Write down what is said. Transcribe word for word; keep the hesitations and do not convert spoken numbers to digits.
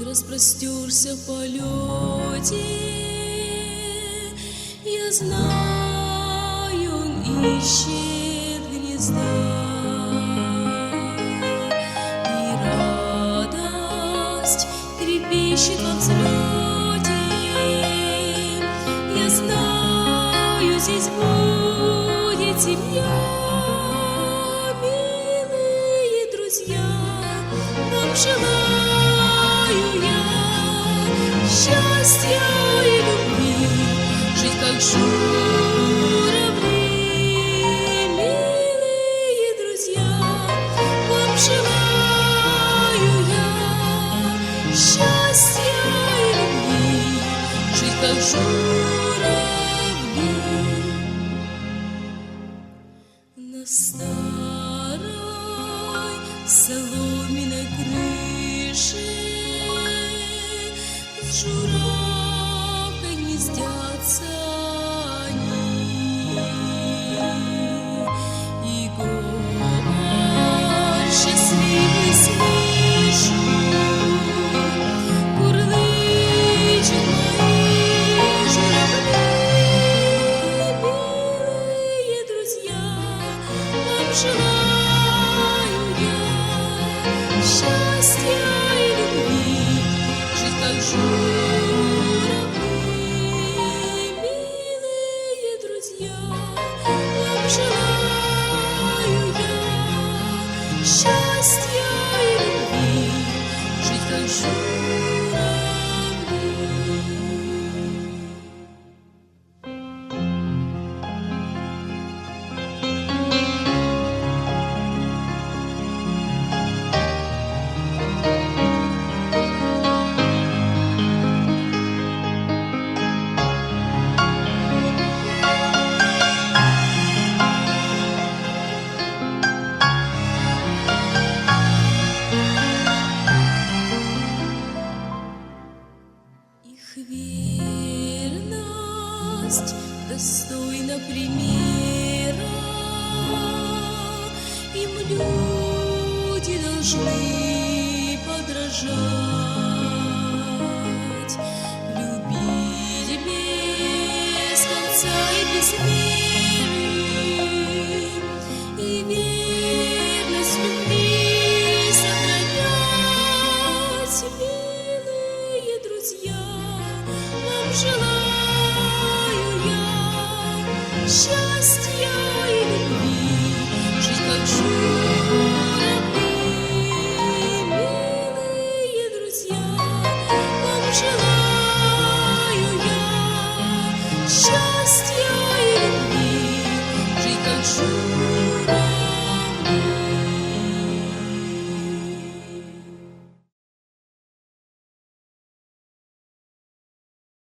распростерся в полете. Я знаю, он ищет гнезда, и радость трепещет во взлете. Я знаю, здесь будет семья. Милые друзья, вам желаю я счастья и любви, жить как журавли. Милые друзья, вам желаю я счастья и любви, жить как журавли. На старой соломенной крыше с журавкой гнездятся они, и голос счастливый слышу, курлычут мои журавли. Милые друзья, вам желаю я счастья и любви, жить как журавли. Милые друзья, вам желаю я счастья и любви, жить как журавли. Их верность достойна примера, им люди должны подражать, любить без конца и без меры.